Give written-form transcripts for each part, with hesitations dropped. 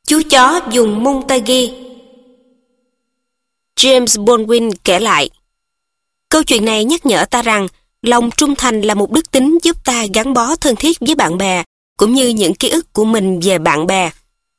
Chú chó dùng Montague. James Baldwin kể lại, câu chuyện này nhắc nhở ta rằng lòng trung thành là một đức tính giúp ta gắn bó thân thiết với bạn bè, cũng như những ký ức của mình về bạn bè.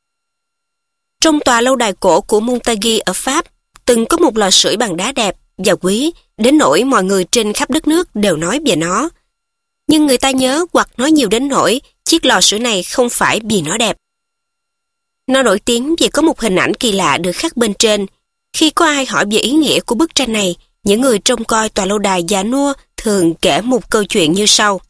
Trong tòa lâu đài cổ của Montague ở Pháp, từng có một lò sưởi bằng đá đẹp và quý, đến nỗi mọi người trên khắp đất nước đều nói về nó. Nhưng người ta nhớ hoặc nói nhiều đến nỗi chiếc lò sưởi này không phải vì nó đẹp. Nó nổi tiếng vì có một hình ảnh kỳ lạ được khắc bên trên. Khi có ai hỏi về ý nghĩa của bức tranh này, những người trông coi tòa lâu đài già nua thường kể một câu chuyện như sau.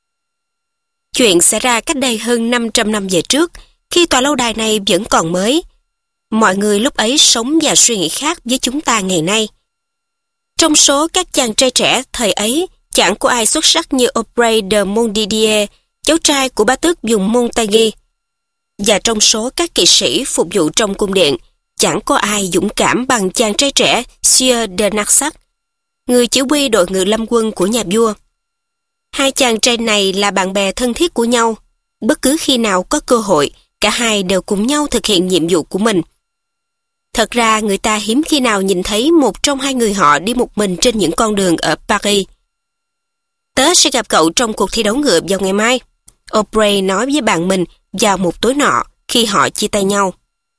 Chuyện xảy ra cách đây hơn 500 năm về trước, khi tòa lâu đài này vẫn còn mới. Mọi người lúc ấy sống và suy nghĩ khác với chúng ta ngày nay. Trong số các chàng trai trẻ thời ấy, chẳng có ai xuất sắc như Aubrey de Montdidier, cháu trai của bá tước vùng Montague. Và trong số các kỵ sĩ phục vụ trong cung điện, chẳng có ai dũng cảm bằng chàng trai trẻ Sieur de Narsac, người chỉ huy đội ngự lâm quân của nhà vua. Hai chàng trai này là bạn bè thân thiết của nhau. Bất cứ khi nào có cơ hội, cả hai đều cùng nhau thực hiện nhiệm vụ của mình. Thật ra người ta hiếm khi nào nhìn thấy một trong hai người họ đi một mình trên những con đường ở Paris. Tớ sẽ gặp cậu trong cuộc thi đấu ngựa vào ngày mai, Aubrey nói với bạn mình vào một tối nọ khi họ chia tay nhau.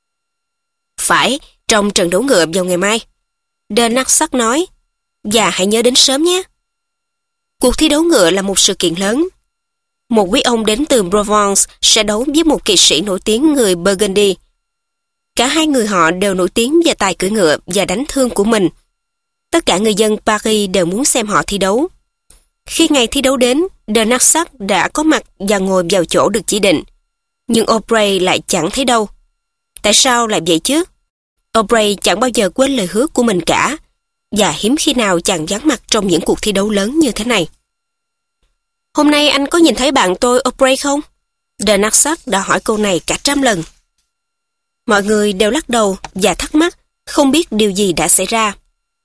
Phải, trong trận đấu ngựa vào ngày mai, de Narsac nói, và hãy nhớ đến sớm nhé. Cuộc thi đấu ngựa là một sự kiện lớn. Một quý ông đến từ Provence sẽ đấu với một kỵ sĩ nổi tiếng người Burgundy. Cả hai người họ đều nổi tiếng về tài cưỡi ngựa và đánh thương của mình. Tất cả người dân Paris đều muốn xem họ thi đấu. Khi ngày thi đấu đến, de Narsac đã có mặt và ngồi vào chỗ được chỉ định. Nhưng Aubrey lại chẳng thấy đâu. Tại sao lại vậy chứ? Aubrey chẳng bao giờ quên lời hứa của mình cả, và hiếm khi nào chàng vắng mặt trong những cuộc thi đấu lớn như thế này. Hôm nay anh có nhìn thấy bạn tôi Aubrey không? De Narsac đã hỏi câu này cả 100 lần. Mọi người đều lắc đầu và thắc mắc, không biết điều gì đã xảy ra.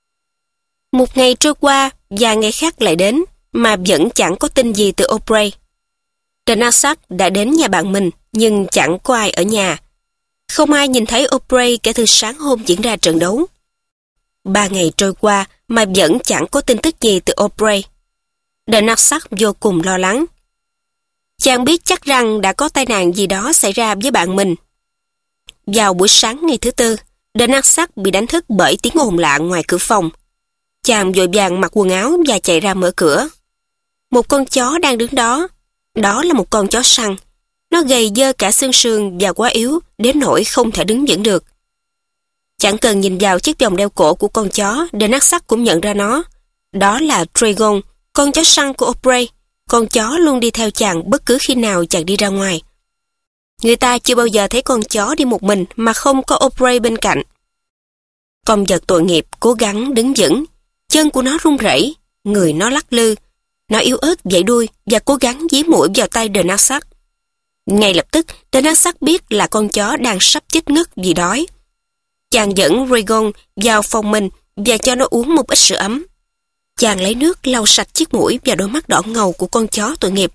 Một ngày trôi qua và ngày khác lại đến, mà vẫn chẳng có tin gì từ Aubrey. De Narsac đã đến nhà bạn mình, nhưng chẳng có ai ở nhà. Không ai nhìn thấy Aubrey kể từ sáng hôm diễn ra trận đấu. 3 ngày trôi qua mà vẫn chẳng có tin tức gì từ Aubrey. De Narsac vô cùng lo lắng. Chàng biết chắc rằng đã có tai nạn gì đó xảy ra với bạn mình. Vào buổi sáng ngày thứ Tư, de Narsac bị đánh thức bởi tiếng ồn lạ ngoài cửa phòng. Chàng vội vàng mặc quần áo và chạy ra mở cửa. Một con chó đang đứng đó. Đó là một con chó săn. Nó gầy dơ cả xương sườn và quá yếu đến nỗi không thể đứng vững được. Chẳng cần nhìn vào chiếc vòng đeo cổ của con chó, de Narsac cũng nhận ra nó. Đó là Dragon, con chó săn của Aubrey. Con chó luôn đi theo chàng bất cứ khi nào chàng đi ra ngoài. Người ta chưa bao giờ thấy con chó đi một mình mà không có Aubrey bên cạnh. Con vật tội nghiệp cố gắng đứng vững. Chân của nó run rẩy, người nó lắc lư. Nó yếu ớt vẫy đuôi và cố gắng dí mũi vào tay de Narsac. Ngay lập tức, de Narsac biết là con chó đang sắp chết ngất vì đói. Chàng dẫn Dragon vào phòng mình và cho nó uống một ít sữa ấm. Chàng lấy nước lau sạch chiếc mũi và đôi mắt đỏ ngầu của con chó tội nghiệp.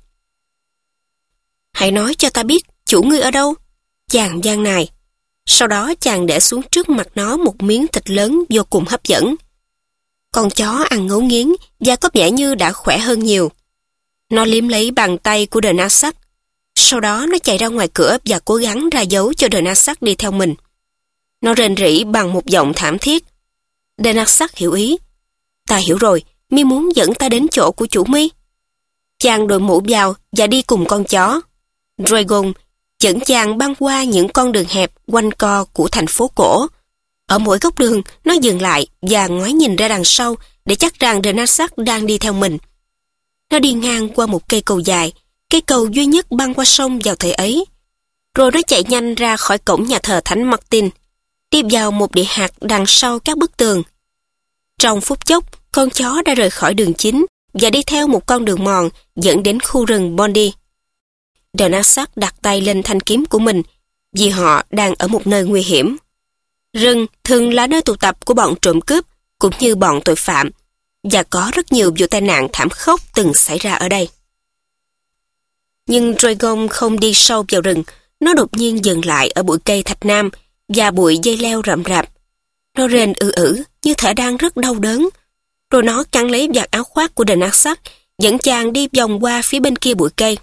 Hãy nói cho ta biết, chủ ngươi ở đâu? Chàng van nài. Sau đó chàng để xuống trước mặt nó một miếng thịt lớn vô cùng hấp dẫn. Con chó ăn ngấu nghiến và có vẻ như đã khỏe hơn nhiều. Nó liếm lấy bàn tay của de Narsac. Sau đó nó chạy ra ngoài cửa và cố gắng ra dấu cho de Narsac đi theo mình. Nó rền rỉ bằng một giọng thảm thiết. De Narsac hiểu ý. Ta hiểu rồi, mi muốn dẫn ta đến chỗ của chủ mi. Chàng đội mũ vào và đi cùng con chó. Dragon dẫn chàng băng qua những con đường hẹp quanh co của thành phố cổ. Ở mỗi góc đường, nó dừng lại và ngoái nhìn ra đằng sau để chắc rằng de Narsac đang đi theo mình. Nó đi ngang qua một cây cầu dài, cây cầu duy nhất băng qua sông vào thời ấy. Rồi nó chạy nhanh ra khỏi cổng nhà thờ Thánh Martin, đi vào một địa hạt đằng sau các bức tường. Trong phút chốc, con chó đã rời khỏi đường chính và đi theo một con đường mòn dẫn đến khu rừng Bondy. De Narsac đặt tay lên thanh kiếm của mình vì họ đang ở một nơi nguy hiểm. Rừng thường là nơi tụ tập của bọn trộm cướp cũng như bọn tội phạm, và có rất nhiều vụ tai nạn thảm khốc từng xảy ra ở đây. Nhưng Dragon không đi sâu vào rừng, nó đột nhiên dừng lại ở bụi cây thạch nam và bụi dây leo rậm rạp. Nó rên như thể đang rất đau đớn. Rồi nó cắn lấy vạt áo khoác của The Narcissus, dẫn chàng đi vòng qua phía bên kia bụi cây.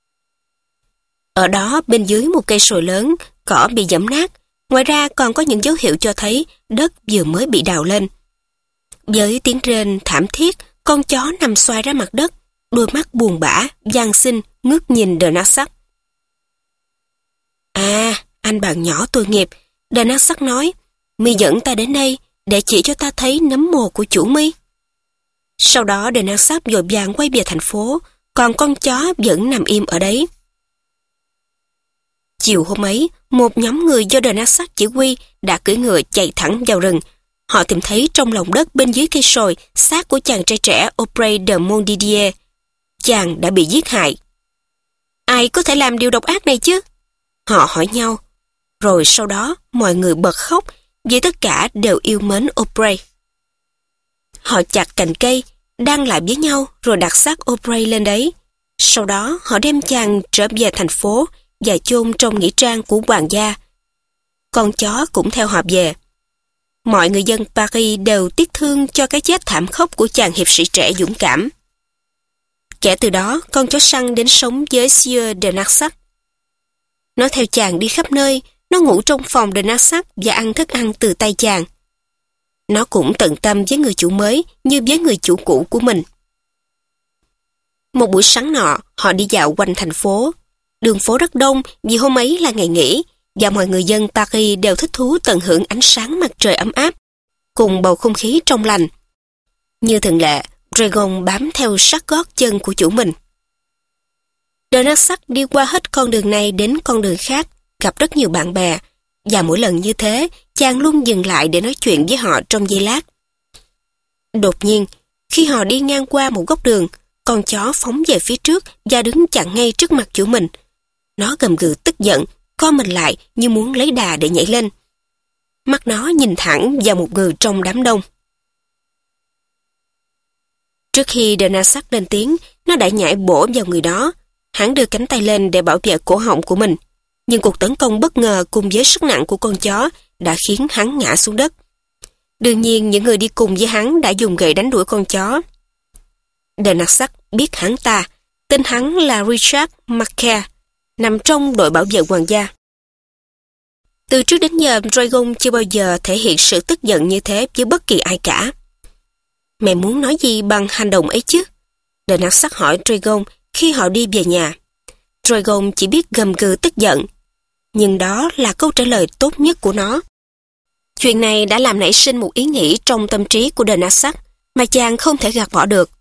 Ở đó, bên dưới một cây sồi lớn, cỏ bị giẫm nát. Ngoài ra còn có những dấu hiệu cho thấy đất vừa mới bị đào lên. Với tiếng rên thảm thiết, con chó nằm xoay ra mặt đất, đôi mắt buồn bã, van xin, ngước nhìn The Narcissus. À, anh bạn nhỏ tội nghiệp, The Narcissus nói, mi dẫn ta đến đây để chỉ cho ta thấy nấm mồ của chủ mi. Sau đó The Narcissus vội vàng quay về thành phố, còn con chó vẫn nằm im ở đấy. Chiều hôm ấy, một nhóm người do The Narcissus chỉ huy đã cưỡi ngựa chạy thẳng vào rừng. Họ tìm thấy trong lòng đất bên dưới cây sồi xác của chàng trai trẻ Aubrey de Montdidier. Chàng đã bị giết hại. Ai có thể làm điều độc ác này chứ? Họ hỏi nhau. Rồi sau đó mọi người bật khóc vì tất cả đều yêu mến Aubrey. Họ chặt cành cây, đan lại với nhau rồi đặt xác Aubrey lên đấy. Sau đó họ đem chàng trở về thành phố và chôn trong nghĩa trang của hoàng gia. Con chó cũng theo họ về. Mọi người dân Paris đều tiếc thương cho cái chết thảm khốc của chàng hiệp sĩ trẻ dũng cảm. Kể từ đó, con chó săn đến sống với Sieur de Narcissus. Nó theo chàng đi khắp nơi, nó ngủ trong phòng de Narcissus và ăn thức ăn từ tay chàng. Nó cũng tận tâm với người chủ mới như với người chủ cũ của mình. Một buổi sáng nọ, họ đi dạo quanh thành phố. Đường phố rất đông vì hôm ấy là ngày nghỉ và mọi người dân Paris đều thích thú tận hưởng ánh sáng mặt trời ấm áp cùng bầu không khí trong lành. Như thường lệ, Dragon bám theo sát gót chân của chủ mình. The Narcissus đi qua hết con đường này đến con đường khác, gặp rất nhiều bạn bè, và mỗi lần như thế, chàng luôn dừng lại để nói chuyện với họ trong giây lát. Đột nhiên, khi họ đi ngang qua một góc đường, con chó phóng về phía trước và đứng chặn ngay trước mặt chủ mình. Nó gầm gừ tức giận, co mình lại như muốn lấy đà để nhảy lên. Mắt nó nhìn thẳng vào một người trong đám đông. Trước khi The Narcissus lên tiếng, nó đã nhảy bổ vào người đó. Hắn đưa cánh tay lên để bảo vệ cổ họng của mình. Nhưng cuộc tấn công bất ngờ cùng với sức nặng của con chó đã khiến hắn ngã xuống đất. Đương nhiên, những người đi cùng với hắn đã dùng gậy đánh đuổi con chó. The Narcissus biết hắn ta. Tên hắn là Richard Marker, nằm trong đội bảo vệ hoàng gia. Từ trước đến giờ, Dragon chưa bao giờ thể hiện sự tức giận như thế với bất kỳ ai cả. Mày muốn nói gì bằng hành động ấy chứ? The Narcissus hỏi Dragon khi họ đi về nhà. Dragon chỉ biết gầm gừ tức giận. Nhưng đó là câu trả lời tốt nhất của nó. Chuyện này đã làm nảy sinh một ý nghĩ trong tâm trí của The Narcissus mà chàng không thể gạt bỏ được.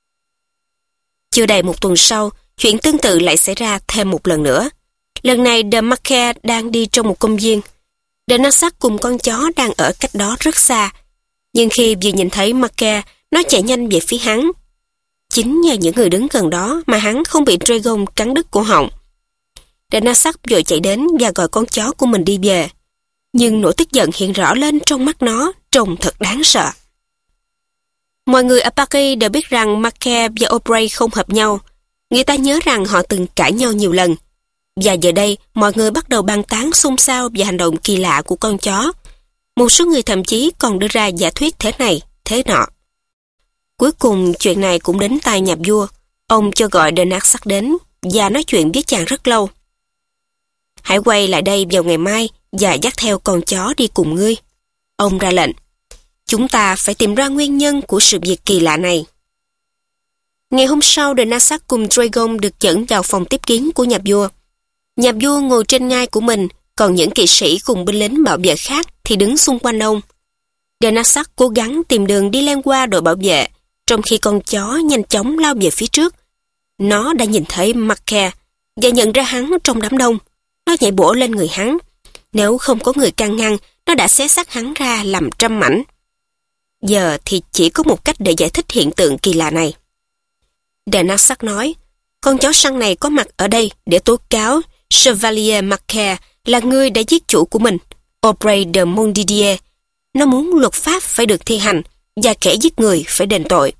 Chưa đầy một tuần sau, chuyện tương tự lại xảy ra thêm một lần nữa. Lần này The Marker đang đi trong một công viên. The Narcissus cùng con chó đang ở cách đó rất xa. Nhưng khi vừa nhìn thấy Marker, nó chạy nhanh về phía hắn. Chính nhờ những người đứng gần đó mà hắn không bị Dragon cắn đứt cổ họng. The Narcissus vội chạy đến và gọi con chó của mình đi về. Nhưng nỗi tức giận hiện rõ lên trong mắt nó, trông thật đáng sợ. Mọi người ở Paris đều biết rằng Marker và Aubrey không hợp nhau. Người ta nhớ rằng họ từng cãi nhau nhiều lần. Và giờ đây, mọi người bắt đầu bàn tán xôn xao về hành động kỳ lạ của con chó. Một số người thậm chí còn đưa ra giả thuyết thế này, thế nọ. Cuối cùng, chuyện này cũng đến tai nhà vua. Ông cho gọi The Narcissus đến và nói chuyện với chàng rất lâu. Hãy quay lại đây vào ngày mai và dắt theo con chó đi cùng ngươi. Ông ra lệnh. Chúng ta phải tìm ra nguyên nhân của sự việc kỳ lạ này. Ngày hôm sau, The Narcissus cùng Dragon được dẫn vào phòng tiếp kiến của nhà vua. Nhà vua ngồi trên ngai của mình, còn những kỵ sĩ cùng binh lính bảo vệ khác thì đứng xung quanh ông. The Narcissus cố gắng tìm đường đi len qua đội bảo vệ, trong khi con chó nhanh chóng lao về phía trước. Nó đã nhìn thấy Marker và nhận ra hắn trong đám đông. Nó nhảy bổ lên người hắn. Nếu không có người can ngăn, nó đã xé xác hắn ra làm trăm mảnh. Giờ thì chỉ có một cách để giải thích hiện tượng kỳ lạ này. The Narcissus nói, con chó săn này có mặt ở đây để tố cáo Chevalier Marker là người đã giết chủ của mình, Aubrey de Montdidier. Nó muốn luật pháp phải được thi hành và kẻ giết người phải đền tội.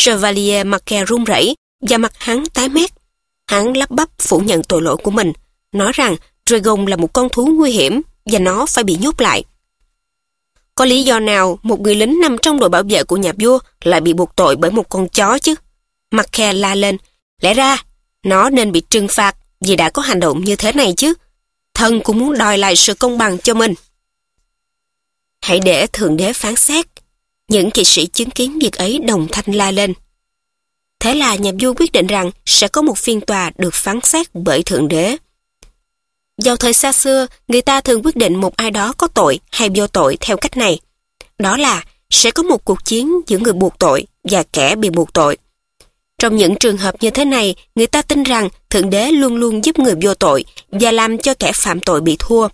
Chevalier Marker run rẩy và mặt hắn tái mét. Hắn lắp bắp phủ nhận tội lỗi của mình. nói rằng Dragon là một con thú nguy hiểm và nó phải bị nhốt lại. Có lý do nào một người lính nằm trong đội bảo vệ của nhà vua lại bị buộc tội bởi một con chó chứ? Marquez la lên. Lẽ ra, nó nên bị trừng phạt vì đã có hành động như thế này chứ. Thần cũng muốn đòi lại sự công bằng cho mình. Hãy để Thượng Đế phán xét. Những kỵ sĩ chứng kiến việc ấy đồng thanh la lên. Thế là nhà vua quyết định rằng sẽ có một phiên tòa được phán xét bởi Thượng Đế. Vào thời xa xưa, người ta thường quyết định một ai đó có tội hay vô tội theo cách này. Đó là sẽ có một cuộc chiến giữa người buộc tội và kẻ bị buộc tội. Trong những trường hợp như thế này, người ta tin rằng Thượng Đế luôn luôn giúp người vô tội và làm cho kẻ phạm tội bị thua.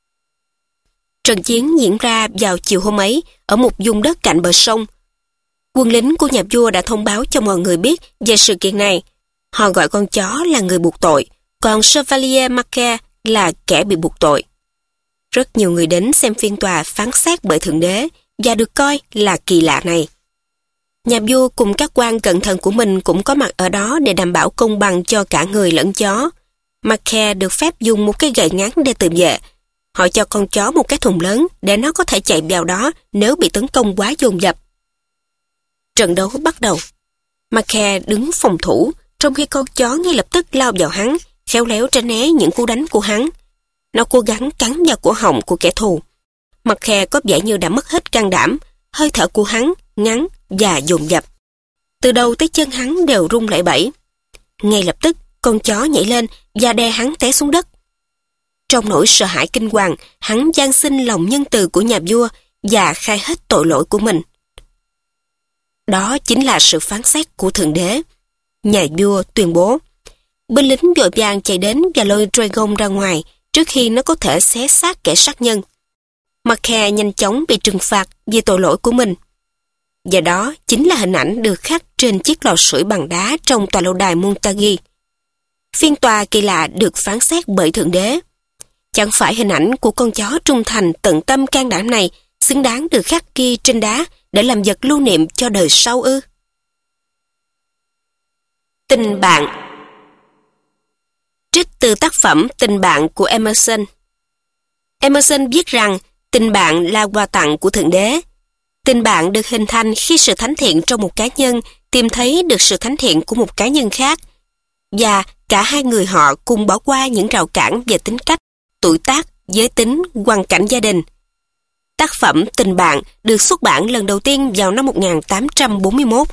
Trận chiến diễn ra vào chiều hôm ấy ở một vùng đất cạnh bờ sông. Quân lính của nhà vua đã thông báo cho mọi người biết về sự kiện này. Họ gọi con chó là người buộc tội, còn Chevalier Marquez là kẻ bị buộc tội. Rất nhiều người đến xem phiên tòa phán xét bởi Thượng Đế và được coi là kỳ lạ này. Nhà vua cùng các quan cẩn thận của mình cũng có mặt ở đó để đảm bảo công bằng cho cả người lẫn chó. Marquez được phép dùng một cây gậy ngắn để tự vệ. Họ cho con chó một cái thùng lớn để nó có thể chạy vào đó nếu bị tấn công quá dồn dập. Trận đấu bắt đầu. Marquez đứng phòng thủ, trong khi con chó ngay lập tức lao vào hắn, khéo léo tránh né những cú đánh của hắn. Nó cố gắng cắn vào cổ họng của kẻ thù. Marquez có vẻ như đã mất hết can đảm, hơi thở của hắn ngắn và dồn dập. Từ đầu tới chân hắn đều rung lẩy bẩy. Ngay lập tức, con chó nhảy lên và đè hắn té xuống đất. Trong nỗi sợ hãi kinh hoàng, hắn van xin lòng nhân từ của nhà vua và khai hết tội lỗi của mình. Đó chính là sự phán xét của Thượng Đế. Nhà vua tuyên bố. Binh lính vội vàng chạy đến và lôi Dragon ra ngoài trước khi nó có thể xé xác kẻ sát nhân. Marquez nhanh chóng bị trừng phạt vì tội lỗi của mình. Và đó chính là hình ảnh được khắc trên chiếc lò sưởi bằng đá trong tòa lâu đài Montague. Phiên tòa kỳ lạ được phán xét bởi Thượng Đế. Chẳng phải hình ảnh của con chó trung thành tận tâm can đảm này xứng đáng được khắc ghi trên đá để làm vật lưu niệm cho đời sau ư? Tình bạn. Trích từ tác phẩm Tình bạn của Emerson. Emerson viết rằng tình bạn là quà tặng của Thượng Đế. Tình bạn được hình thành khi sự thánh thiện trong một cá nhân tìm thấy được sự thánh thiện của một cá nhân khác, và cả hai người họ cùng bỏ qua những rào cản về tính cách, tuổi tác, giới tính, hoàn cảnh gia đình. Tác phẩm Tình bạn được xuất bản lần đầu tiên vào năm 1841.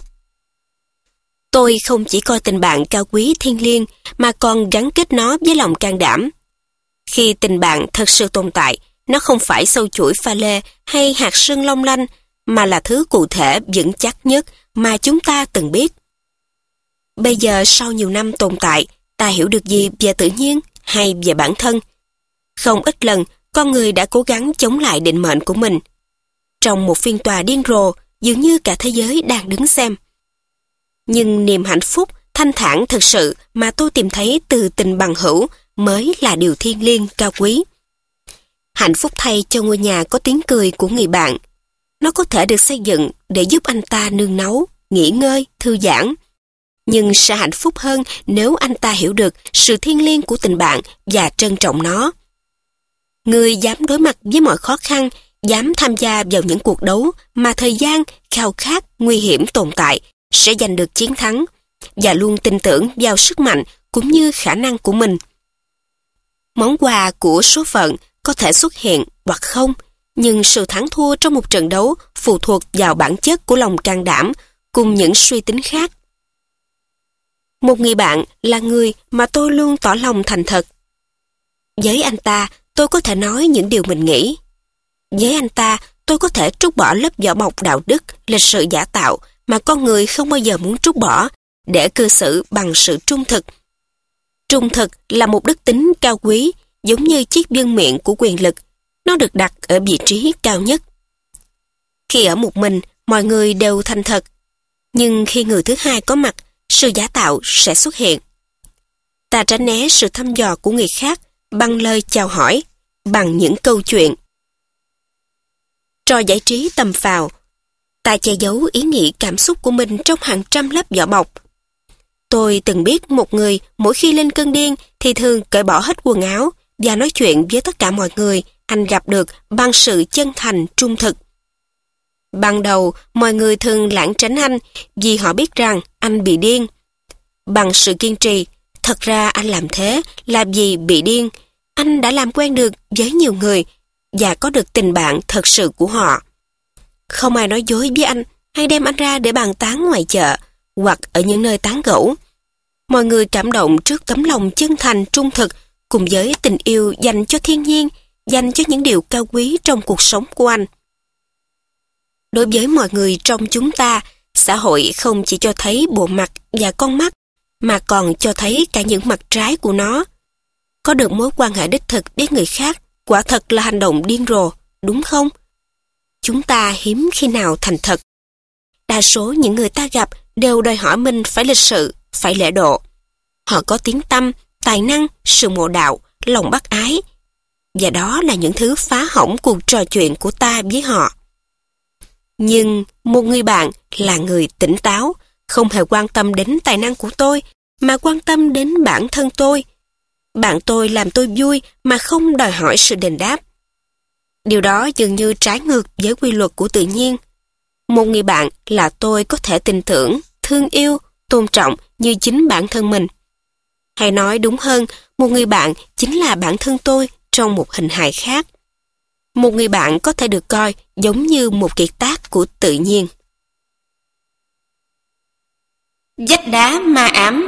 Tôi không chỉ coi tình bạn cao quý thiêng liêng mà còn gắn kết nó với lòng can đảm. Khi tình bạn thật sự tồn tại, nó không phải sâu chuỗi pha lê hay hạt sương long lanh, mà là thứ cụ thể vững chắc nhất mà chúng ta từng biết. Bây giờ sau nhiều năm tồn tại, ta hiểu được gì về tự nhiên hay về bản thân? Không ít lần, con người đã cố gắng chống lại định mệnh của mình. Trong một phiên tòa điên rồ, dường như cả thế giới đang đứng xem. Nhưng niềm hạnh phúc, thanh thản thực sự mà tôi tìm thấy từ tình bằng hữu mới là điều thiêng liêng cao quý. Hạnh phúc thay cho ngôi nhà có tiếng cười của người bạn. Nó có thể được xây dựng để giúp anh ta nương náu, nghỉ ngơi, thư giãn. Nhưng sẽ hạnh phúc hơn nếu anh ta hiểu được sự thiêng liêng của tình bạn và trân trọng nó. Người dám đối mặt với mọi khó khăn, dám tham gia vào những cuộc đấu mà thời gian, khao khát, nguy hiểm tồn tại, sẽ giành được chiến thắng, và luôn tin tưởng vào sức mạnh cũng như khả năng của mình. Món quà của số phận có thể xuất hiện hoặc không, nhưng sự thắng thua trong một trận đấu phụ thuộc vào bản chất của lòng can đảm cùng những suy tính khác. Một người bạn là người mà tôi luôn tỏ lòng thành thật. Với anh ta, tôi có thể nói những điều mình nghĩ. Với anh ta, tôi có thể trút bỏ lớp vỏ bọc đạo đức, lịch sự giả tạo mà con người không bao giờ muốn trút bỏ, để cư xử bằng sự trung thực. Trung thực là một đức tính cao quý, giống như chiếc vương miện của quyền lực. Nó được đặt ở vị trí cao nhất. Khi ở một mình, mọi người đều thành thật. Nhưng khi người thứ hai có mặt, sự giả tạo sẽ xuất hiện. Ta tránh né sự thăm dò của người khác bằng lời chào hỏi, bằng những câu chuyện. Trò giải trí tầm phào. Ta che giấu ý nghĩ cảm xúc của mình trong hàng trăm lớp vỏ bọc. Tôi từng biết một người mỗi khi lên cơn điên thì thường cởi bỏ hết quần áo và nói chuyện với tất cả mọi người anh gặp được bằng sự chân thành, trung thực. Ban đầu, mọi người thường lảng tránh anh vì họ biết rằng anh bị điên. Bằng sự kiên trì, thật ra anh làm thế là vì bị điên. Anh đã làm quen được với nhiều người và có được tình bạn thật sự của họ. Không ai nói dối với anh hay đem anh ra để bàn tán ngoài chợ hoặc ở những nơi tán gẫu. Mọi người cảm động trước tấm lòng chân thành, trung thực cùng với tình yêu dành cho thiên nhiên, dành cho những điều cao quý trong cuộc sống của anh. Đối với mọi người trong chúng ta, xã hội không chỉ cho thấy bộ mặt và con mắt, mà còn cho thấy cả những mặt trái của nó. Có được mối quan hệ đích thực với người khác, quả thật là hành động điên rồ, đúng không? Chúng ta hiếm khi nào thành thật. Đa số những người ta gặp đều đòi hỏi mình phải lịch sự, phải lễ độ. Họ có tiếng tăm, tài năng, sự mộ đạo, lòng bác ái. Và đó là những thứ phá hỏng cuộc trò chuyện của ta với họ. Nhưng một người bạn là người tỉnh táo, không hề quan tâm đến tài năng của tôi, mà quan tâm đến bản thân tôi. Bạn tôi làm tôi vui mà không đòi hỏi sự đền đáp. Điều đó dường như trái ngược với quy luật của tự nhiên. Một người bạn là tôi có thể tin tưởng, thương yêu, tôn trọng như chính bản thân mình. Hay nói đúng hơn, một người bạn chính là bản thân tôi trong một hình hài khác. Một người bạn có thể được coi giống như một kiệt tác của tự nhiên. Vách đá ma ám.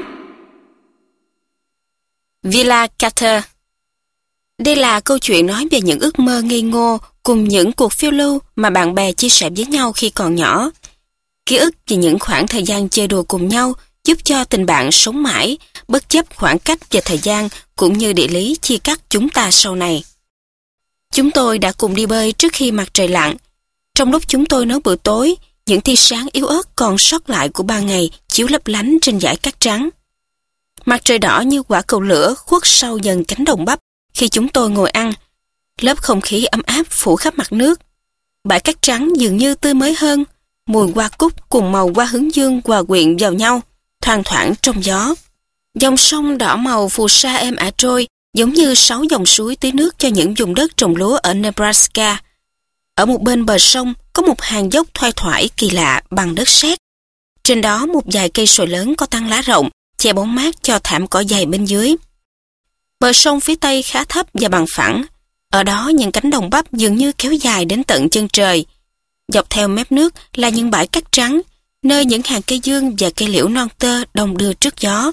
Villa Carter. Đây là câu chuyện nói về những ước mơ ngây ngô cùng những cuộc phiêu lưu mà bạn bè chia sẻ với nhau khi còn nhỏ. Ký ức về những khoảng thời gian chơi đùa cùng nhau giúp cho tình bạn sống mãi, bất chấp khoảng cách và thời gian cũng như địa lý chia cắt chúng ta sau này. Chúng tôi đã cùng đi bơi trước khi mặt trời lặn. Trong lúc chúng tôi nấu bữa tối, những tia sáng yếu ớt còn sót lại của ban ngày chiếu lấp lánh trên dải cát trắng. Mặt trời đỏ như quả cầu lửa khuất sau dần cánh đồng bắp khi chúng tôi ngồi ăn. Lớp không khí ấm áp phủ khắp mặt nước. Bãi cát trắng dường như tươi mới hơn, mùi hoa cúc cùng màu hoa hướng dương hòa quyện vào nhau, thoang thoảng trong gió. Dòng sông đỏ màu phù sa êm ả trôi, giống như 6 dòng suối tưới nước cho những vùng đất trồng lúa ở Nebraska. Ở một bên bờ sông có một hàng dốc thoai thoải kỳ lạ bằng đất sét. Trên đó một vài cây sồi lớn có tán lá rộng, che bóng mát cho thảm cỏ dày bên dưới. Bờ sông phía tây khá thấp và bằng phẳng. Ở đó những cánh đồng bắp dường như kéo dài đến tận chân trời. Dọc theo mép nước là những bãi cát trắng, nơi những hàng cây dương và cây liễu non tơ đong đưa trước gió.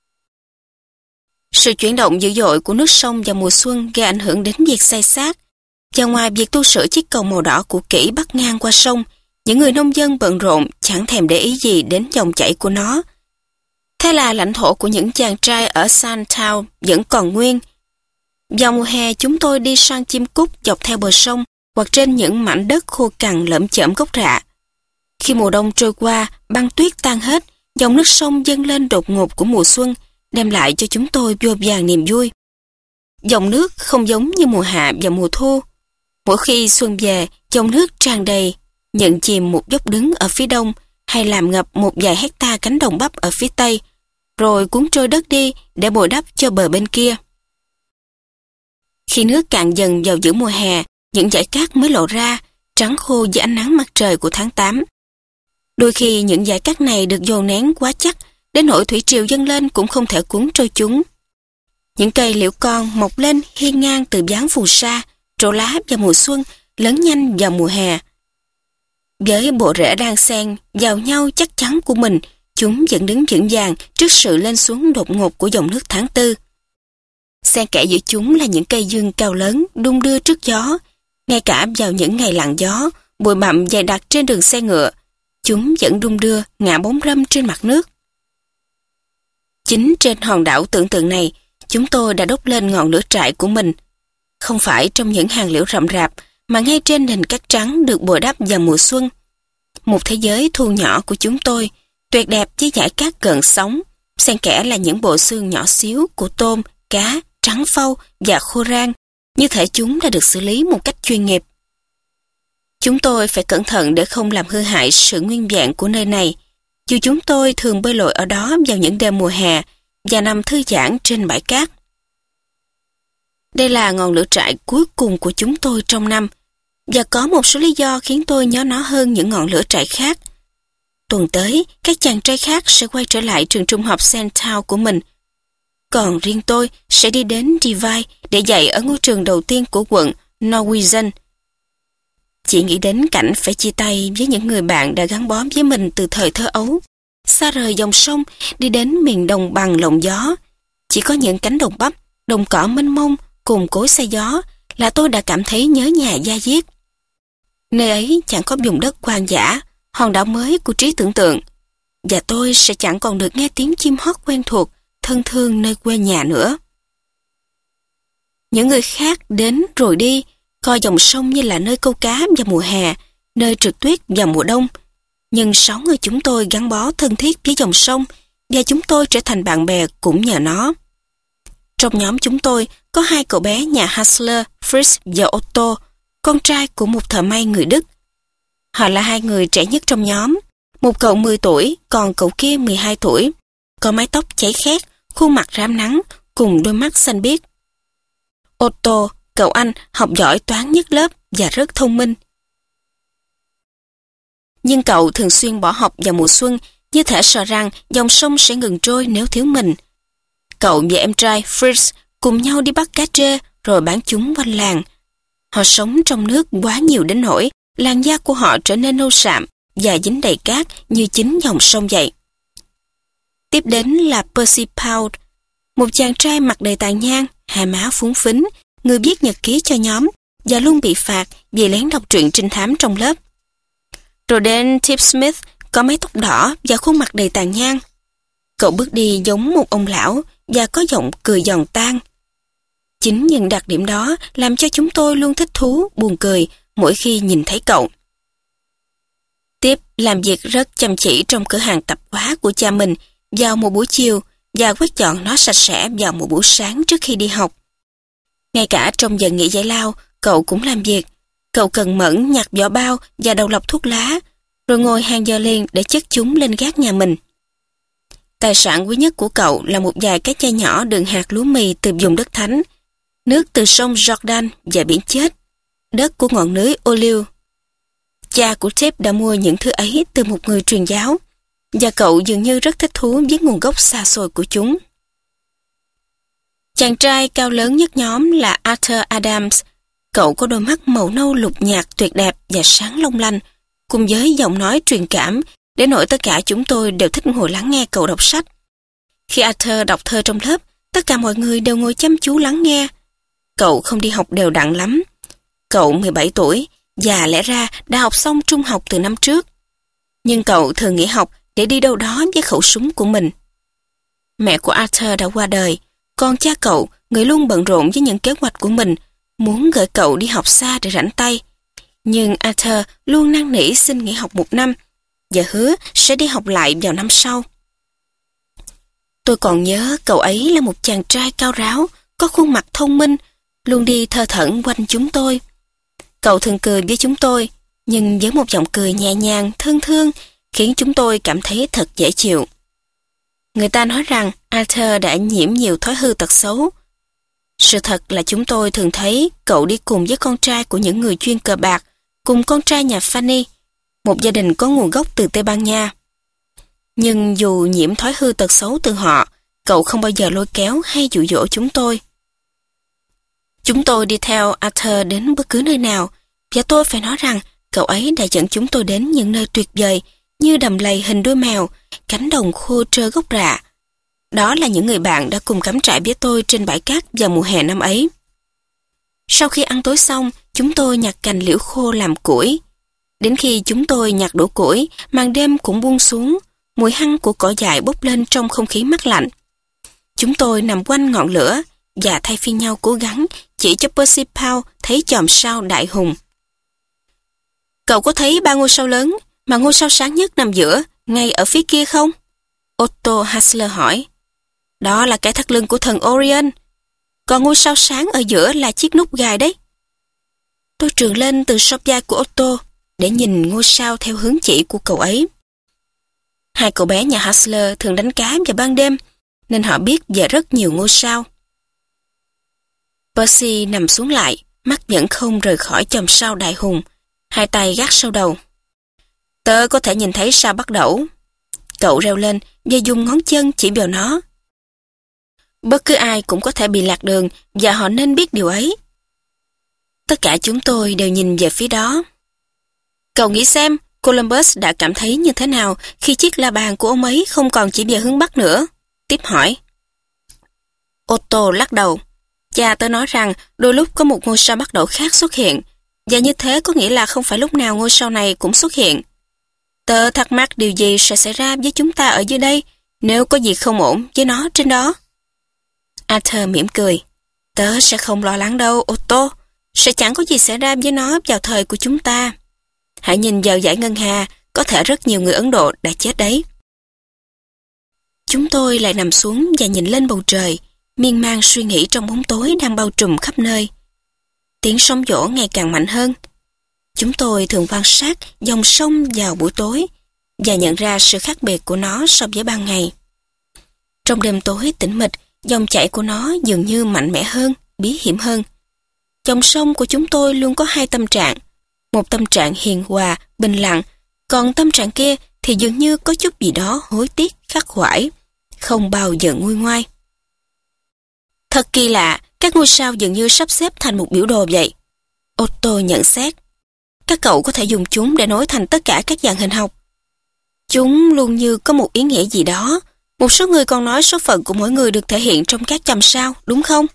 Sự chuyển động dữ dội của nước sông vào mùa xuân gây ảnh hưởng đến việc xây xát. Và ngoài việc tu sửa chiếc cầu màu đỏ cũ kỹ bắc ngang qua sông, những người nông dân bận rộn chẳng thèm để ý gì đến dòng chảy của nó. Thế là lãnh thổ của những chàng trai ở Sandtown vẫn còn nguyên. Vào mùa hè chúng tôi đi săn chim cút dọc theo bờ sông hoặc trên những mảnh đất khô cằn lởm chởm gốc rạ. Khi mùa đông trôi qua, băng tuyết tan hết, dòng nước sông dâng lên đột ngột của mùa xuân, đem lại cho chúng tôi vô vàn niềm vui. Dòng nước không giống như mùa hạ và mùa thu. Mỗi khi xuân về, dòng nước tràn đầy, nhận chìm một dốc đứng ở phía đông hay làm ngập một vài hecta cánh đồng bắp ở phía tây, rồi cuốn trôi đất đi để bồi đắp cho bờ bên kia. Khi nước cạn dần vào giữa mùa hè, những dải cát mới lộ ra, trắng khô dưới ánh nắng mặt trời của tháng 8. Đôi khi những dải cát này được dồn nén quá chắc, đến nỗi thủy triều dâng lên cũng không thể cuốn trôi chúng. Những cây liễu con mọc lên hiên ngang từ dáng phù sa, trổ lá vào mùa xuân, lớn nhanh vào mùa hè. Với bộ rễ đan xen vào nhau chắc chắn của mình, chúng vẫn đứng vững vàng trước sự lên xuống đột ngột của dòng nước tháng 4. Xen kẽ giữa chúng là những cây dương cao lớn đung đưa trước gió. Ngay cả vào những ngày lặng gió, bụi bặm dày đặc trên đường xe ngựa, chúng vẫn đung đưa ngả bóng râm trên mặt nước. Chính trên hòn đảo tưởng tượng này, chúng tôi đã đốt lên ngọn lửa trại của mình. Không phải trong những hàng liễu rậm rạp, mà ngay trên nền cát trắng được bồi đắp vào mùa xuân. Một thế giới thu nhỏ của chúng tôi, tuyệt đẹp với dải cát gợn sóng, xen kẽ là những bộ xương nhỏ xíu của tôm, cá, trắng phau và khô rang, như thể chúng đã được xử lý một cách chuyên nghiệp. Chúng tôi phải cẩn thận để không làm hư hại sự nguyên vẹn của nơi này. Dù chúng tôi thường bơi lội ở đó vào những đêm mùa hè và nằm thư giãn trên bãi cát. Đây là ngọn lửa trại cuối cùng của chúng tôi trong năm, và có một số lý do khiến tôi nhớ nó hơn những ngọn lửa trại khác. Tuần tới, các chàng trai khác sẽ quay trở lại trường trung học St. Town của mình. Còn riêng tôi sẽ đi đến Divide để dạy ở ngôi trường đầu tiên của quận Norwegian. Chỉ nghĩ đến cảnh phải chia tay với những người bạn đã gắn bó với mình từ thời thơ ấu, xa rời dòng sông, đi đến miền đồng bằng lộng gió. Chỉ có những cánh đồng bắp, đồng cỏ mênh mông cùng cối xay gió là tôi đã cảm thấy nhớ nhà da diết. Nơi ấy chẳng có vùng đất hoang dã, hòn đảo mới của trí tưởng tượng, và tôi sẽ chẳng còn được nghe tiếng chim hót quen thuộc, thân thương nơi quê nhà nữa. Những người khác đến rồi đi, coi dòng sông như là nơi câu cá vào mùa hè, nơi trượt tuyết vào mùa đông. Nhưng 6 người chúng tôi gắn bó thân thiết với dòng sông, và chúng tôi trở thành bạn bè cũng nhờ nó. Trong nhóm chúng tôi có 2 cậu bé nhà Hassler, Fritz và Otto, con trai của một thợ may người Đức. Họ là 2 người trẻ nhất trong nhóm. Một cậu 10 tuổi, còn cậu kia 12 tuổi. Có mái tóc cháy khét, khuôn mặt rám nắng, cùng đôi mắt xanh biếc. Otto, cậu anh, học giỏi toán nhất lớp và rất thông minh. Nhưng cậu thường xuyên bỏ học vào mùa xuân, như thể sợ rằng dòng sông sẽ ngừng trôi nếu thiếu mình. Cậu và em trai Fritz cùng nhau đi bắt cá trê rồi bán chúng quanh làng. Họ sống trong nước quá nhiều đến nỗi làn da của họ trở nên nâu sạm và dính đầy cát như chính dòng sông vậy. Tiếp đến là Percy Pound, một chàng trai mặt đầy tàn nhang, hai má phúng phính, người viết nhật ký cho nhóm và luôn bị phạt vì lén đọc truyện trinh thám trong lớp. Roden Tipsmith có mái tóc đỏ và khuôn mặt đầy tàn nhang. Cậu bước đi giống một ông lão và có giọng cười giòn tan. Chính những đặc điểm đó làm cho chúng tôi luôn thích thú, buồn cười mỗi khi nhìn thấy cậu. Tiếp làm việc rất chăm chỉ trong cửa hàng tạp hóa của cha mình vào một buổi chiều và quét dọn nó sạch sẽ vào một buổi sáng trước khi đi học. Ngay cả trong giờ nghỉ giải lao, cậu cũng làm việc. Cậu cần mẫn nhặt vỏ bao và đầu lọc thuốc lá, rồi ngồi hàng giờ liền để chất chúng lên gác nhà mình. Tài sản quý nhất của cậu là một vài cái chai nhỏ đựng hạt lúa mì từ vùng đất thánh, nước từ sông Jordan và biển chết, đất của ngọn núi Olive. Cha của Tip đã mua những thứ ấy từ một người truyền giáo, và cậu dường như rất thích thú với nguồn gốc xa xôi của chúng. Chàng trai cao lớn nhất nhóm là Arthur Adams. Cậu có đôi mắt màu nâu lục nhạt tuyệt đẹp và sáng long lanh, cùng với giọng nói truyền cảm, để nỗi tất cả chúng tôi đều thích ngồi lắng nghe cậu đọc sách. Khi Arthur đọc thơ trong lớp, tất cả mọi người đều ngồi chăm chú lắng nghe. Cậu không đi học đều đặn lắm. Cậu 17 tuổi, và lẽ ra đã học xong trung học từ năm trước. Nhưng cậu thường nghỉ học để đi đâu đó với khẩu súng của mình. Mẹ của Arthur đã qua đời, còn cha cậu, người luôn bận rộn với những kế hoạch của mình, muốn gửi cậu đi học xa để rảnh tay. Nhưng Arthur luôn năn nỉ xin nghỉ học 1 năm, và hứa sẽ đi học lại vào năm sau. Tôi còn nhớ cậu ấy là một chàng trai cao ráo, có khuôn mặt thông minh, luôn đi thơ thẩn quanh chúng tôi. Cậu thường cười với chúng tôi, nhưng với một giọng cười nhẹ nhàng, thân thương, khiến chúng tôi cảm thấy thật dễ chịu. Người ta nói rằng Arthur đã nhiễm nhiều thói hư tật xấu. Sự thật là chúng tôi thường thấy cậu đi cùng với con trai của những người chuyên cờ bạc, cùng con trai nhà Fanny, một gia đình có nguồn gốc từ Tây Ban Nha. Nhưng dù nhiễm thói hư tật xấu từ họ, cậu không bao giờ lôi kéo hay dụ dỗ chúng tôi. Chúng tôi đi theo Arthur đến bất cứ nơi nào, và tôi phải nói rằng cậu ấy đã dẫn chúng tôi đến những nơi tuyệt vời như đầm lầy hình đuôi mèo, cánh đồng khô trơ gốc rạ. Đó là những người bạn đã cùng cắm trại với tôi trên bãi cát vào mùa hè năm ấy. Sau khi ăn tối xong, chúng tôi nhặt cành liễu khô làm củi. Đến khi chúng tôi nhặt đủ củi, màn đêm cũng buông xuống, mùi hăng của cỏ dại bốc lên trong không khí mát lạnh. Chúng tôi nằm quanh ngọn lửa và thay phiên nhau cố gắng chỉ cho Percy Pound thấy chòm sao đại hùng. Cậu có thấy 3 ngôi sao lớn, mà ngôi sao sáng nhất nằm giữa, ngay ở phía kia không? Otto Hassler hỏi. Đó là cái thắt lưng của thần Orion. Còn ngôi sao sáng ở giữa là chiếc nút gài đấy. Tôi trườn lên từ sóp vai của Otto để nhìn ngôi sao theo hướng chỉ của cậu ấy. Hai cậu bé nhà Hustler thường đánh cá vào ban đêm, nên họ biết về rất nhiều ngôi sao. Percy nằm xuống lại, mắt vẫn không rời khỏi chòm sao đại hùng, hai tay gác sau đầu. Tớ có thể nhìn thấy sao Bắt Đẩu. Cậu reo lên và dùng ngón chân chỉ vào nó. Bất cứ ai cũng có thể bị lạc đường và họ nên biết điều ấy. Tất cả chúng tôi đều nhìn về phía đó. Cậu nghĩ xem, Columbus đã cảm thấy như thế nào khi chiếc la bàn của ông ấy không còn chỉ về hướng Bắc nữa? Tiếp hỏi. Otto lắc đầu. Cha tớ nói rằng đôi lúc có một ngôi sao Bắt Đẩu khác xuất hiện, và như thế có nghĩa là không phải lúc nào ngôi sao này cũng xuất hiện. Tớ thắc mắc điều gì sẽ xảy ra với chúng ta ở dưới đây nếu có gì không ổn với nó trên đó. Arthur mỉm cười. Tớ sẽ không lo lắng đâu, Otto. Sẽ chẳng có gì xảy ra với nó vào thời của chúng ta. Hãy nhìn vào dải ngân hà, có thể rất nhiều người Ấn Độ đã chết đấy. Chúng tôi lại nằm xuống và nhìn lên bầu trời, miên man suy nghĩ trong bóng tối đang bao trùm khắp nơi. Tiếng sóng vỗ ngày càng mạnh hơn. Chúng tôi thường quan sát dòng sông vào buổi tối và nhận ra sự khác biệt của nó so với ban ngày. Trong đêm tối tĩnh mịch, dòng chảy của nó dường như mạnh mẽ hơn, bí hiểm hơn. Dòng sông của chúng tôi luôn có hai tâm trạng. Một tâm trạng hiền hòa, bình lặng, còn tâm trạng kia thì dường như có chút gì đó hối tiếc, khắc khoải, không bao giờ nguôi ngoai. Thật kỳ lạ, các ngôi sao dường như sắp xếp thành một biểu đồ vậy. Otto nhận xét. Các cậu có thể dùng chúng để nối thành tất cả các dạng hình học. Chúng luôn như có một ý nghĩa gì đó. Một số người còn nói số phận của mỗi người được thể hiện trong các chòm sao, đúng không?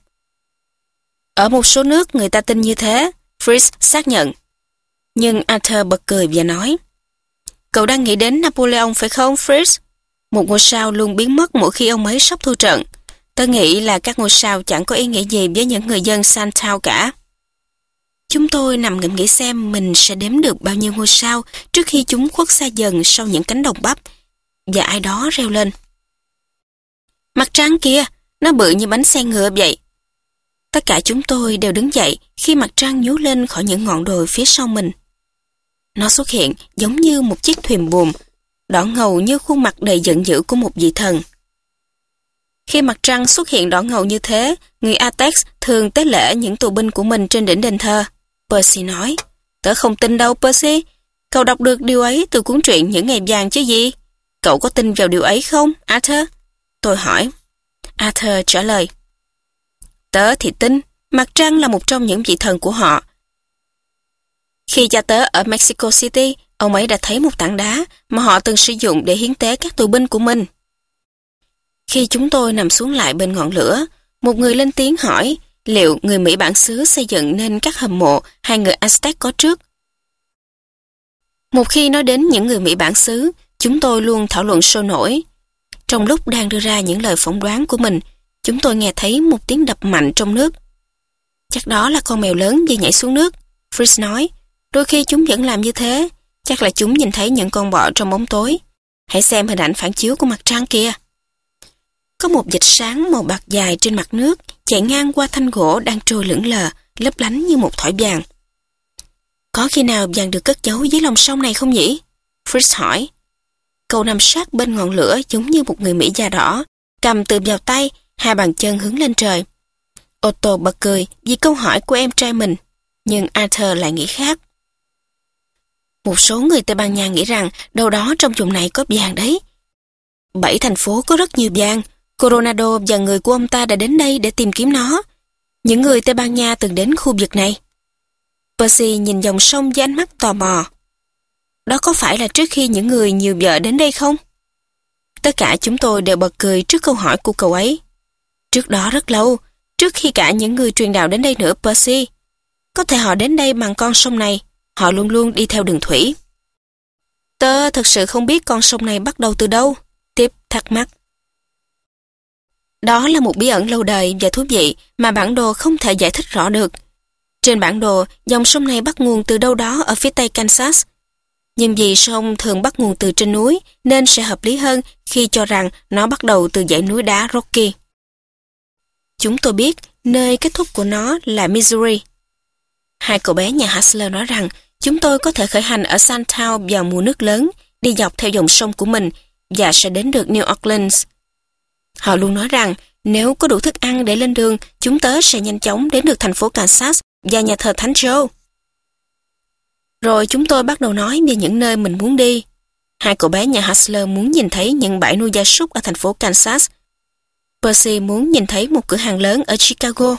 Ở một số nước người ta tin như thế, Fritz xác nhận. Nhưng Arthur bật cười và nói, cậu đang nghĩ đến Napoleon phải không, Fritz? Một ngôi sao luôn biến mất mỗi khi ông ấy sắp thua trận. Tớ nghĩ là các ngôi sao chẳng có ý nghĩa gì với những người dân Santown cả. Chúng tôi nằm ngẫm nghĩ xem mình sẽ đếm được bao nhiêu ngôi sao trước khi chúng khuất xa dần sau những cánh đồng bắp. Và ai đó reo lên. Mặt trăng kia, nó bự như bánh xe ngựa vậy. Tất cả chúng tôi đều đứng dậy khi mặt trăng nhú lên khỏi những ngọn đồi phía sau mình. Nó xuất hiện giống như một chiếc thuyền buồm, đỏ ngầu như khuôn mặt đầy giận dữ của một vị thần. Khi mặt trăng xuất hiện đỏ ngầu như thế, người Aztec thường tế lễ những tù binh của mình trên đỉnh đền thờ. Percy nói, tớ không tin đâu Percy, cậu đọc được điều ấy từ cuốn truyện Những Ngày Vàng chứ gì? Cậu có tin vào điều ấy không, Arthur? Tôi hỏi. Arthur trả lời, tớ thì tin, mặt trăng là một trong những vị thần của họ. Khi cha tớ ở Mexico City, ông ấy đã thấy một tảng đá mà họ từng sử dụng để hiến tế các tù binh của mình. Khi chúng tôi nằm xuống lại bên ngọn lửa, một người lên tiếng hỏi liệu người Mỹ bản xứ xây dựng nên các hầm mộ hay người Aztec có trước. Một khi nói đến những người Mỹ bản xứ, chúng tôi luôn thảo luận sôi nổi. Trong lúc đang đưa ra những lời phỏng đoán của mình, chúng tôi nghe thấy một tiếng đập mạnh trong nước. Chắc đó là con mèo lớn vừa nhảy xuống nước, Fritz nói. Đôi khi chúng vẫn làm như thế, chắc là chúng nhìn thấy những con bọ trong bóng tối. Hãy xem hình ảnh phản chiếu của mặt trăng kìa. Có một vệt sáng màu bạc dài trên mặt nước chạy ngang qua thanh gỗ đang trôi lững lờ, lấp lánh như một thỏi vàng. Có khi nào vàng được cất giấu dưới lòng sông này không nhỉ? Fritz hỏi. Cậu nằm sát bên ngọn lửa giống như một người Mỹ da đỏ, cầm từ vào tay, hai bàn chân hướng lên trời. Otto bật cười vì câu hỏi của em trai mình, nhưng Arthur lại nghĩ khác. Một số người Tây Ban Nha nghĩ rằng đâu đó trong vùng này có vàng đấy. 7 thành phố có rất nhiều vàng. Coronado và người của ông ta đã đến đây để tìm kiếm nó. Những người Tây Ban Nha từng đến khu vực này. Percy nhìn dòng sông với ánh mắt tò mò. Đó có phải là trước khi những người nhiều vợ đến đây không? Tất cả chúng tôi đều bật cười trước câu hỏi của cậu ấy. Trước đó rất lâu, trước khi cả những người truyền đạo đến đây nữa, Percy. Có thể họ đến đây bằng con sông này. Họ luôn luôn đi theo đường thủy. Tớ thật sự không biết con sông này bắt đầu từ đâu. Tiếp thắc mắc. Đó là một bí ẩn lâu đời và thú vị mà bản đồ không thể giải thích rõ được. Trên bản đồ, dòng sông này bắt nguồn từ đâu đó ở phía tây Kansas. Nhưng vì sông thường bắt nguồn từ trên núi, nên sẽ hợp lý hơn khi cho rằng nó bắt đầu từ dãy núi đá Rocky. Chúng tôi biết nơi kết thúc của nó là Missouri. Hai cậu bé nhà Hustler nói rằng chúng tôi có thể khởi hành ở Santown vào mùa nước lớn, đi dọc theo dòng sông của mình và sẽ đến được New Orleans. Họ luôn nói rằng nếu có đủ thức ăn để lên đường, chúng tớ sẽ nhanh chóng đến được thành phố Kansas và nhà thờ Thánh Joe. Rồi chúng tôi bắt đầu nói về những nơi mình muốn đi. Hai cậu bé nhà Hustler muốn nhìn thấy những bãi nuôi gia súc ở thành phố Kansas. Percy muốn nhìn thấy một cửa hàng lớn ở Chicago.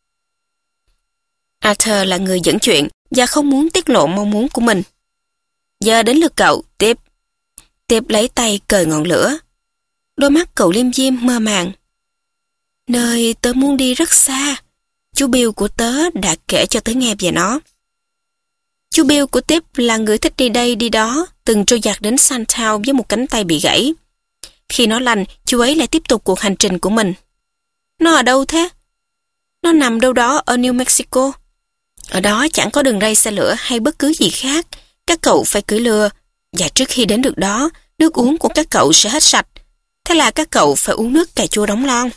Arthur là người dẫn chuyện và không muốn tiết lộ mong muốn của mình. Giờ đến lượt cậu, Tip. Tip lấy tay cởi ngọn lửa. Đôi mắt cậu liêm diêm mơ màng. Nơi tớ muốn đi rất xa. Chú Bill của tớ đã kể cho tớ nghe về nó. Chú Bill của Tip là người thích đi đây đi đó, từng trôi dạt đến Sandtown với một cánh tay bị gãy. Khi nó lành, chú ấy lại tiếp tục cuộc hành trình của mình. Nó ở đâu thế? Nó nằm đâu đó ở New Mexico. Ở đó chẳng có đường ray xe lửa hay bất cứ gì khác. Các cậu phải cưỡi lừa. Và trước khi đến được đó, nước uống của các cậu sẽ hết sạch. Thế là các cậu phải uống nước cà chua đóng lon.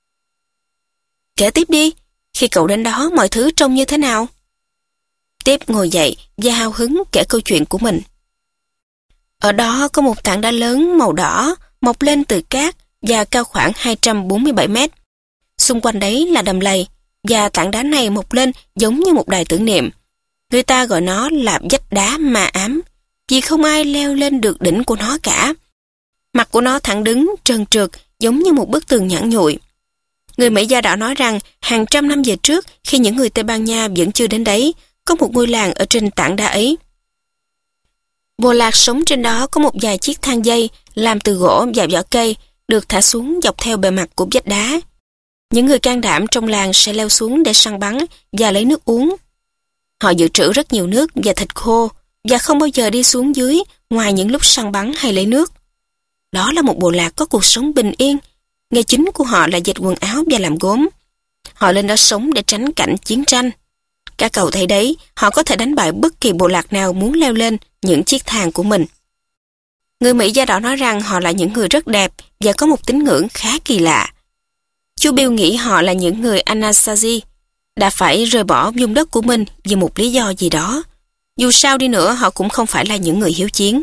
Kể tiếp đi. Khi cậu đến đó, mọi thứ trông như thế nào? Tip ngồi dậy và hào hứng kể câu chuyện của mình. Ở đó có một tảng đá lớn màu đỏ mọc lên từ cát và cao khoảng 247 mét. Xung quanh đấy là đầm lầy và tảng đá này mọc lên giống như một đài tưởng niệm. Người ta gọi nó là vách đá ma ám vì không ai leo lên được đỉnh của nó cả. Mặt của nó thẳng đứng, trơn trượt giống như một bức tường nhẵn nhụi. Người Mỹ da đỏ nói rằng hàng trăm năm về trước, khi những người Tây Ban Nha vẫn chưa đến đấy, có một ngôi làng ở trên tảng đá ấy. Bộ lạc sống trên đó có một vài chiếc thang dây làm từ gỗ và vỏ cây được thả xuống dọc theo bề mặt của vách đá. Những người can đảm trong làng sẽ leo xuống để săn bắn và lấy nước uống. Họ dự trữ rất nhiều nước và thịt khô và không bao giờ đi xuống dưới ngoài những lúc săn bắn hay lấy nước. Đó là một bộ lạc có cuộc sống bình yên. Nghề chính của họ là dệt quần áo và làm gốm. Họ lên đó sống để tránh cảnh chiến tranh. Các cậu thấy đấy, họ có thể đánh bại bất kỳ bộ lạc nào muốn leo lên những chiếc thang của mình. Người Mỹ da đỏ nói rằng họ là những người rất đẹp và có một tín ngưỡng khá kỳ lạ. Chú Bill nghĩ họ là những người Anasazi, đã phải rời bỏ vùng đất của mình vì một lý do gì đó. Dù sao đi nữa, họ cũng không phải là những người hiếu chiến.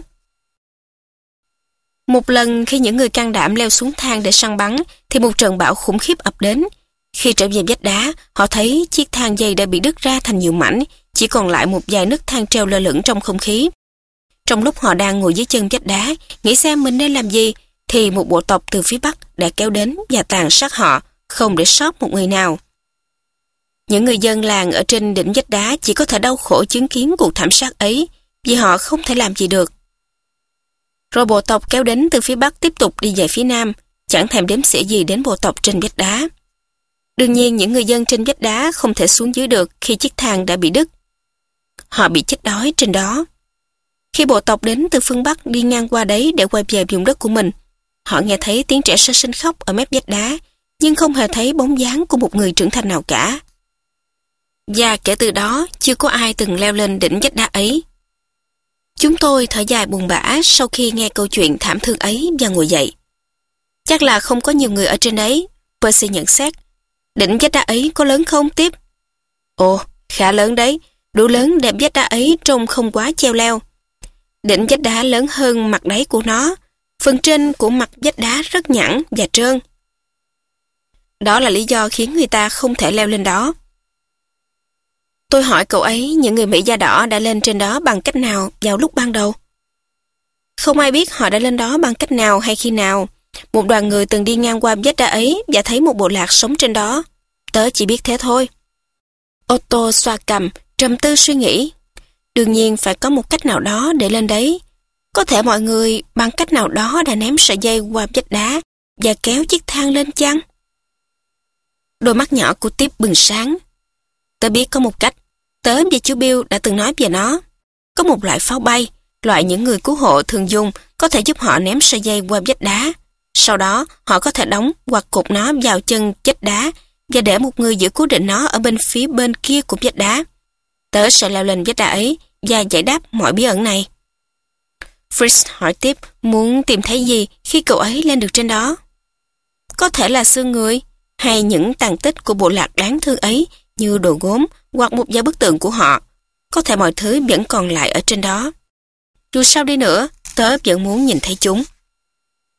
Một lần khi những người can đảm leo xuống thang để săn bắn, thì một trận bão khủng khiếp ập đến. Khi trở về vách đá, họ thấy chiếc thang dây đã bị đứt ra thành nhiều mảnh, chỉ còn lại một vài nấc thang treo lơ lửng trong không khí. Trong lúc họ đang ngồi dưới chân vách đá, nghĩ xem mình nên làm gì, thì một bộ tộc từ phía Bắc đã kéo đến và tàn sát họ, không để sót một người nào. Những người dân làng ở trên đỉnh vách đá chỉ có thể đau khổ chứng kiến cuộc thảm sát ấy, vì họ không thể làm gì được. Rồi bộ tộc kéo đến từ phía Bắc tiếp tục đi về phía Nam, chẳng thèm đếm xỉa gì đến bộ tộc trên vách đá. Đương nhiên những người dân trên vách đá không thể xuống dưới được khi chiếc thang đã bị đứt. Họ bị chết đói trên đó. Khi bộ tộc đến từ phương Bắc đi ngang qua đấy để quay về vùng đất của mình, họ nghe thấy tiếng trẻ sơ sinh khóc ở mép vách đá, nhưng không hề thấy bóng dáng của một người trưởng thành nào cả. Và kể từ đó, chưa có ai từng leo lên đỉnh vách đá ấy. Chúng tôi thở dài buồn bã sau khi nghe câu chuyện thảm thương ấy và ngồi dậy. Chắc là không có nhiều người ở trên đấy, Percy nhận xét. Đỉnh vách đá ấy có lớn không Tiếp? Ồ, khá lớn đấy, đủ lớn để vách đá ấy trông không quá treo leo. Đỉnh vách đá lớn hơn mặt đáy của nó, phần trên của mặt vách đá rất nhẵn và trơn. Đó là lý do khiến người ta không thể leo lên đó. Tôi hỏi cậu ấy những người Mỹ da đỏ đã lên trên đó bằng cách nào vào lúc ban đầu. Không ai biết họ đã lên đó bằng cách nào hay khi nào. Một đoàn người từng đi ngang qua vách đá ấy và thấy một bộ lạc sống trên đó. Tớ chỉ biết thế thôi. Otto xoa cằm, trầm tư suy nghĩ. Đương nhiên phải có một cách nào đó để lên đấy. Có thể mọi người bằng cách nào đó đã ném sợi dây qua vách đá và kéo chiếc thang lên chăng? Đôi mắt nhỏ của Tiếp bừng sáng. Tớ biết có một cách. Tớ và chú Bill đã từng nói về nó. Có một loại pháo bay, loại những người cứu hộ thường dùng, có thể giúp họ ném sợi dây qua vách đá. Sau đó, họ có thể đóng hoặc cột nó vào chân vách đá và để một người giữ cố định nó ở phía bên kia của vách đá. Tớ sẽ leo lên vách đá ấy và giải đáp mọi bí ẩn này. Fritz hỏi Tiếp muốn tìm thấy gì khi cậu ấy lên được trên đó. Có thể là xương người, hay những tàn tích của bộ lạc đáng thương ấy như đồ gốm hoặc một vài bức tượng của họ. Có thể mọi thứ vẫn còn lại ở trên đó. Dù sao đi nữa, tớ vẫn muốn nhìn thấy chúng.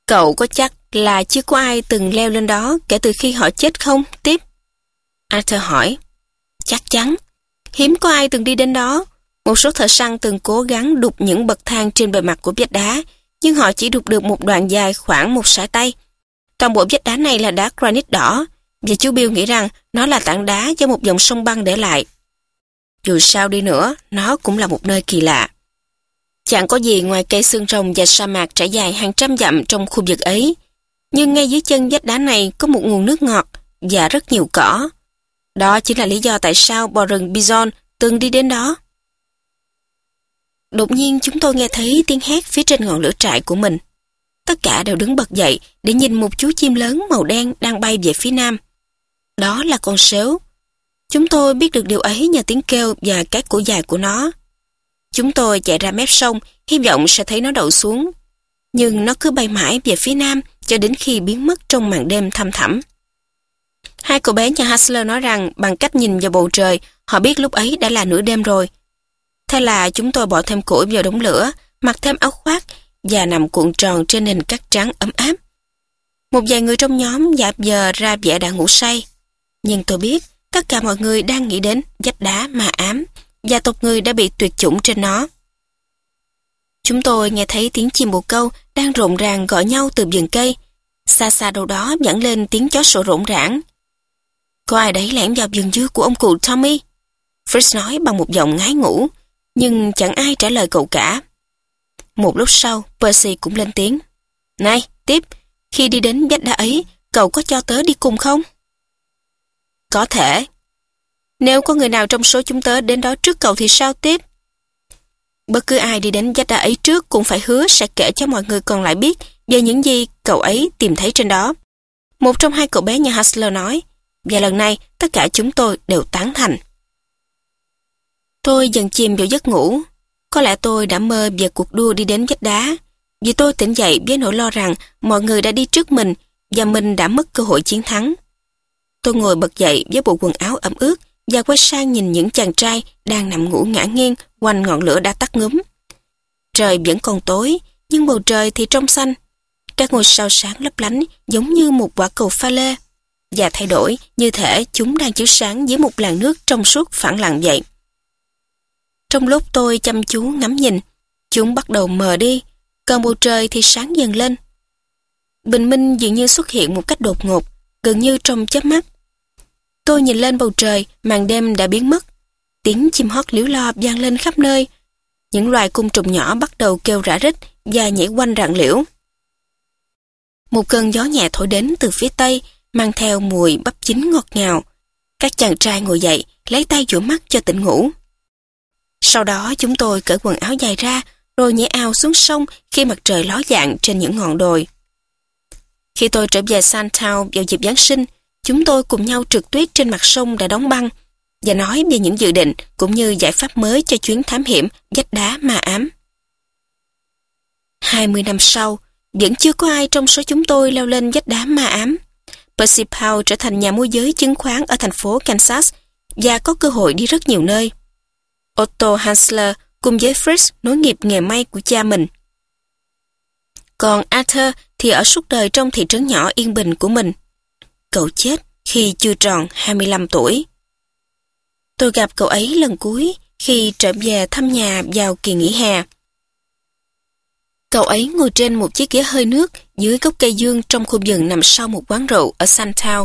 Cậu có chắc là chưa có ai từng leo lên đó kể từ khi họ chết không, Tiếp? Arthur hỏi. Chắc chắn. Hiếm có ai từng đi đến đó. Một số thợ săn từng cố gắng đục những bậc thang trên bề mặt của vách đá, nhưng họ chỉ đục được một đoạn dài khoảng một sải tay. Toàn bộ vách đá này là đá granite đỏ, và chú Bill nghĩ rằng nó là tảng đá do một dòng sông băng để lại. Dù sao đi nữa, nó cũng là một nơi kỳ lạ. Chẳng có gì ngoài cây xương rồng và sa mạc trải dài hàng trăm dặm trong khu vực ấy. Nhưng ngay dưới chân vách đá này có một nguồn nước ngọt và rất nhiều cỏ. Đó chính là lý do tại sao bò rừng Bison từng đi đến đó. Đột nhiên chúng tôi nghe thấy tiếng hét phía trên ngọn lửa trại của mình. Tất cả đều đứng bật dậy để nhìn một chú chim lớn màu đen đang bay về phía nam. Đó là con sếu. Chúng tôi biết được điều ấy nhờ tiếng kêu và cái cổ dài của nó. Chúng tôi chạy ra mép sông, hy vọng sẽ thấy nó đậu xuống. Nhưng nó cứ bay mãi về phía nam cho đến khi biến mất trong màn đêm thăm thẳm. Hai cậu bé nhà Hassler nói rằng bằng cách nhìn vào bầu trời, họ biết lúc ấy đã là nửa đêm rồi. Thế là chúng tôi bỏ thêm củi vào đống lửa, mặc thêm áo khoác và nằm cuộn tròn trên nền cát trắng ấm áp. Một vài người trong nhóm dạp dờ ra vẻ đã ngủ say. Nhưng tôi biết tất cả mọi người đang nghĩ đến vách đá ma ám và tộc người đã bị tuyệt chủng trên nó. Chúng tôi nghe thấy tiếng chim bồ câu đang rộn ràng gọi nhau từ vườn cây. Xa xa đâu đó vẳng lên tiếng chó sủa rộn rãng. Có ai đấy lẻn vào vườn dưa của ông cụ Tommy? Fritz nói bằng một giọng ngái ngủ, nhưng chẳng ai trả lời cậu cả. Một lúc sau, Percy cũng lên tiếng. Này, Tiếp, khi đi đến vách đá ấy, cậu có cho tớ đi cùng không? Có thể. Nếu có người nào trong số chúng tớ đến đó trước cậu thì sao, Tiếp? Bất cứ ai đi đến vách đá ấy trước cũng phải hứa sẽ kể cho mọi người còn lại biết về những gì cậu ấy tìm thấy trên đó. Một trong hai cậu bé nhà Hassler nói, và lần này tất cả chúng tôi đều tán thành. Tôi dần chìm vào giấc ngủ. Có lẽ tôi đã mơ về cuộc đua đi đến vách đá, vì tôi tỉnh dậy với nỗi lo rằng mọi người đã đi trước mình và mình đã mất cơ hội chiến thắng. Tôi ngồi bật dậy với bộ quần áo ẩm ướt và quay sang nhìn những chàng trai đang nằm ngủ ngả nghiêng quanh ngọn lửa đã tắt ngúm. Trời vẫn còn tối, nhưng bầu trời thì trong xanh. Các ngôi sao sáng lấp lánh giống như một quả cầu pha lê, và thay đổi như thể chúng đang chiếu sáng dưới một làn nước trong suốt phẳng lặng vậy. Trong lúc tôi chăm chú ngắm nhìn, chúng bắt đầu mờ đi, còn bầu trời thì sáng dần lên. Bình minh dường như xuất hiện một cách đột ngột, gần như trong chớp mắt. Tôi nhìn lên bầu trời, màn đêm đã biến mất. Tiếng chim hót líu lo vang lên khắp nơi. Những loài côn trùng nhỏ bắt đầu kêu rả rích và nhảy quanh rặng liễu. Một cơn gió nhẹ thổi đến từ phía tây, mang theo mùi bắp chín ngọt ngào. Các chàng trai ngồi dậy, lấy tay dụi mắt cho tỉnh ngủ. Sau đó chúng tôi cởi quần áo dài ra, rồi nhảy ào xuống sông khi mặt trời ló dạng trên những ngọn đồi. Khi tôi trở về Sandtown vào dịp Giáng sinh, chúng tôi cùng nhau trượt tuyết trên mặt sông đã đóng băng và nói về những dự định cũng như giải pháp mới cho chuyến thám hiểm vách đá ma ám. 20 năm sau, vẫn chưa có ai trong số chúng tôi leo lên vách đá ma ám. Percy Powell trở thành nhà môi giới chứng khoán ở thành phố Kansas và có cơ hội đi rất nhiều nơi. Otto Hansler cùng với Fritz nối nghiệp nghề may của cha mình. Còn Arthur thì ở suốt đời trong thị trấn nhỏ yên bình của mình. Cậu chết khi chưa tròn 25 tuổi. Tôi gặp cậu ấy lần cuối khi trở về thăm nhà vào kỳ nghỉ hè. Cậu ấy ngồi trên một chiếc ghế hơi nước dưới gốc cây dương trong khu vườn nằm sau một quán rượu ở Sandtown.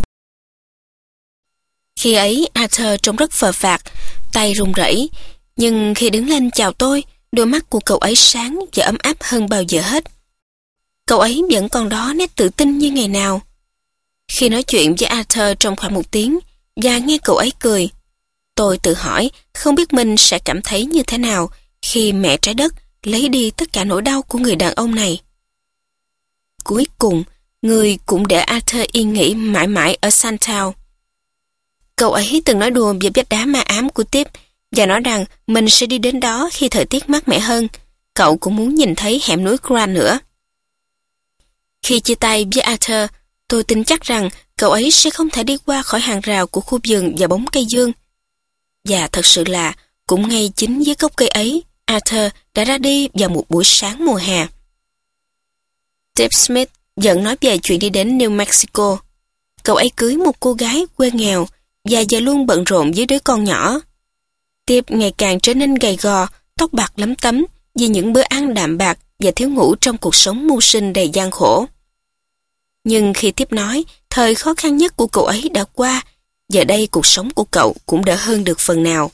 Khi ấy Arthur trông rất phờ phạc, tay run rẩy, nhưng khi đứng lên chào tôi, đôi mắt của cậu ấy sáng và ấm áp hơn bao giờ hết. Cậu ấy vẫn còn đó nét tự tin như ngày nào. Khi nói chuyện với Arthur trong khoảng 1 tiếng và nghe cậu ấy cười, tôi tự hỏi không biết mình sẽ cảm thấy như thế nào khi mẹ trái đất lấy đi tất cả nỗi đau của người đàn ông này. Cuối cùng, người cũng để Arthur yên nghỉ mãi mãi ở Sandtown. Cậu ấy từng nói đùa về vách đá ma ám của Tiếp và nói rằng mình sẽ đi đến đó khi thời tiết mát mẻ hơn. Cậu cũng muốn nhìn thấy hẻm núi Grand nữa. Khi chia tay với Arthur, tôi tin chắc rằng cậu ấy sẽ không thể đi qua khỏi hàng rào của khu vườn và bóng cây dương. Và thật sự là, cũng ngay chính dưới gốc cây ấy, Arthur đã ra đi vào một buổi sáng mùa hè. Tip Smith Dẫn nói về chuyện đi đến New Mexico. Cậu ấy cưới một cô gái quê nghèo và giờ luôn bận rộn với đứa con nhỏ. Tiếp ngày càng trở nên gầy gò, tóc bạc lấm tấm vì những bữa ăn đạm bạc và thiếu ngủ trong cuộc sống mưu sinh đầy gian khổ. Nhưng khi Tiếp nói, thời khó khăn nhất của cậu ấy đã qua, giờ đây cuộc sống của cậu cũng đỡ hơn được phần nào.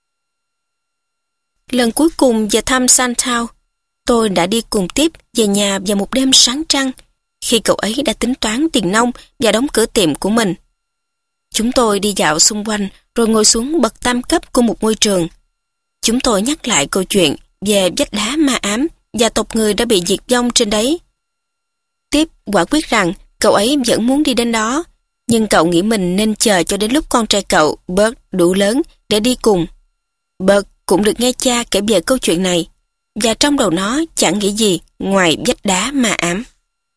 Lần cuối cùng về thăm Santown, tôi đã đi cùng Tiếp về nhà vào một đêm sáng trăng, khi cậu ấy đã tính toán tiền nong và đóng cửa tiệm của mình. Chúng tôi đi dạo xung quanh rồi ngồi xuống bậc tam cấp của một ngôi trường. Chúng tôi nhắc lại câu chuyện về vách đá ma ám và tộc người đã bị diệt vong trên đấy. Tiếp quả quyết rằng cậu ấy vẫn muốn đi đến đó, nhưng cậu nghĩ mình nên chờ cho đến lúc con trai cậu, Bert, đủ lớn để đi cùng. Bert cũng được nghe cha kể về câu chuyện này, và trong đầu nó chẳng nghĩ gì ngoài vách đá ma ám.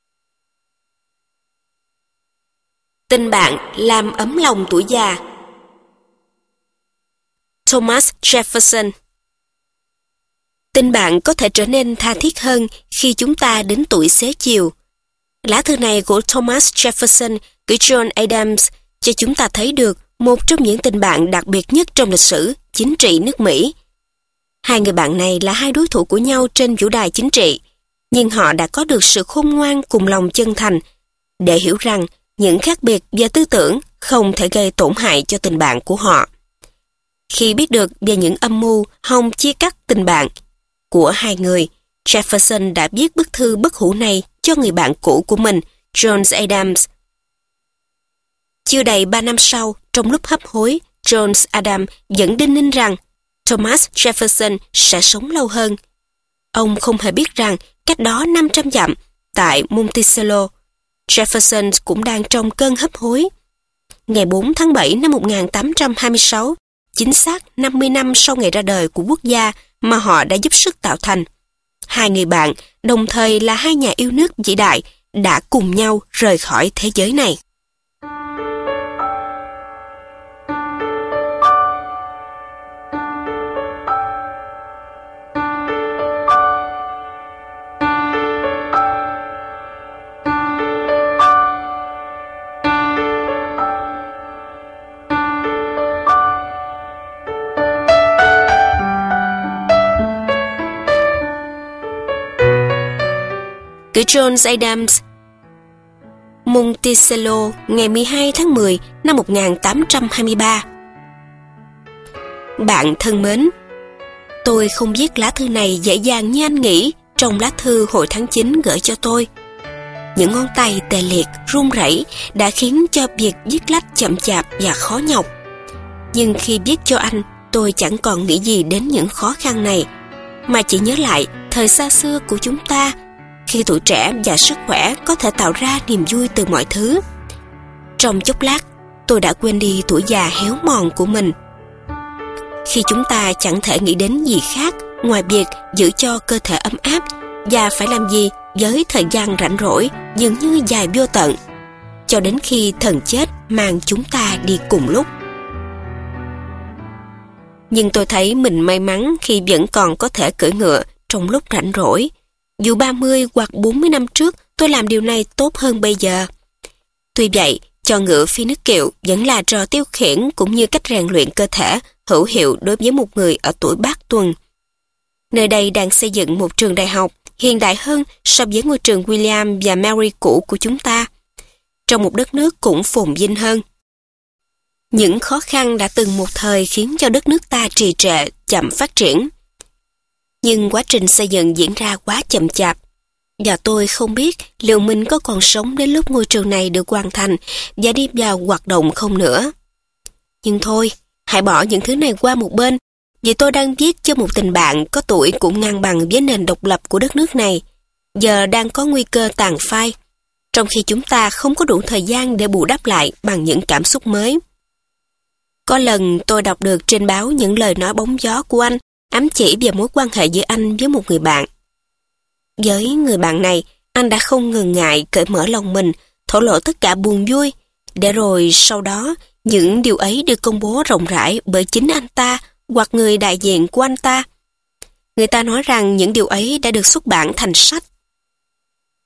Tình bạn làm ấm lòng tuổi già. Thomas Jefferson. Tình bạn có thể trở nên tha thiết hơn khi chúng ta đến tuổi xế chiều. Lá thư này của Thomas Jefferson gửi John Adams cho chúng ta thấy được một trong những tình bạn đặc biệt nhất trong lịch sử chính trị nước Mỹ. Hai người bạn này là hai đối thủ của nhau trên vũ đài chính trị, nhưng họ đã có được sự khôn ngoan cùng lòng chân thành để hiểu rằng những khác biệt về tư tưởng không thể gây tổn hại cho tình bạn của họ. Khi biết được về những âm mưu hòng chia cắt tình bạn của hai người, Jefferson đã viết bức thư bất hủ này cho người bạn cũ của mình, John Adams. Chưa đầy 3 năm sau, trong lúc hấp hối, John Adams vẫn đinh ninh rằng Thomas Jefferson sẽ sống lâu hơn. Ông không hề biết rằng cách đó 500 dặm, tại Monticello, Jefferson cũng đang trong cơn hấp hối. Ngày 4 tháng 7 năm 1826, chính xác 50 năm sau ngày ra đời của quốc gia mà họ đã giúp sức tạo thành, hai người bạn, đồng thời là hai nhà yêu nước vĩ đại, đã cùng nhau rời khỏi thế giới này. Gửi John Adams. Monticello, ngày 12 tháng 10 năm 1823. Bạn thân mến, tôi không viết lá thư này dễ dàng như anh nghĩ trong lá thư hồi tháng 9 gửi cho tôi. Những ngón tay tê liệt, run rẩy đã khiến cho việc viết lách chậm chạp và khó nhọc. Nhưng khi viết cho anh, tôi chẳng còn nghĩ gì đến những khó khăn này, mà chỉ nhớ lại thời xa xưa của chúng ta, khi tuổi trẻ và sức khỏe có thể tạo ra niềm vui từ mọi thứ. Trong chốc lát, tôi đã quên đi tuổi già héo mòn của mình. Khi chúng ta chẳng thể nghĩ đến gì khác ngoài việc giữ cho cơ thể ấm áp, và phải làm gì với thời gian rảnh rỗi dường như dài vô tận, cho đến khi thần chết mang chúng ta đi cùng lúc. Nhưng tôi thấy mình may mắn khi vẫn còn có thể cưỡi ngựa trong lúc rảnh rỗi. Dù 30 hoặc 40 năm trước tôi làm điều này tốt hơn bây giờ. Tuy vậy, cho ngựa phi nước kiệu vẫn là trò tiêu khiển cũng như cách rèn luyện cơ thể hữu hiệu đối với một người ở tuổi bát tuần. Nơi đây đang xây dựng một trường đại học hiện đại hơn so với ngôi trường William và Mary cũ của chúng ta, trong một đất nước cũng phồn vinh hơn. Những khó khăn đã từng một thời khiến cho đất nước ta trì trệ, chậm phát triển. Nhưng quá trình xây dựng diễn ra quá chậm chạp, và tôi không biết liệu mình có còn sống đến lúc ngôi trường này được hoàn thành và đi vào hoạt động không nữa. Nhưng thôi, hãy bỏ những thứ này qua một bên, vì tôi đang viết cho một tình bạn có tuổi cũng ngang bằng với nền độc lập của đất nước này, giờ đang có nguy cơ tàn phai, trong khi chúng ta không có đủ thời gian để bù đắp lại bằng những cảm xúc mới. Có lần tôi đọc được trên báo những lời nói bóng gió của anh, ám chỉ về mối quan hệ giữa anh với một người bạn. Với người bạn này, anh đã không ngần ngại cởi mở lòng mình, thổ lộ tất cả buồn vui, để rồi sau đó những điều ấy được công bố rộng rãi bởi chính anh ta hoặc người đại diện của anh ta. Người ta nói rằng những điều ấy đã được xuất bản thành sách.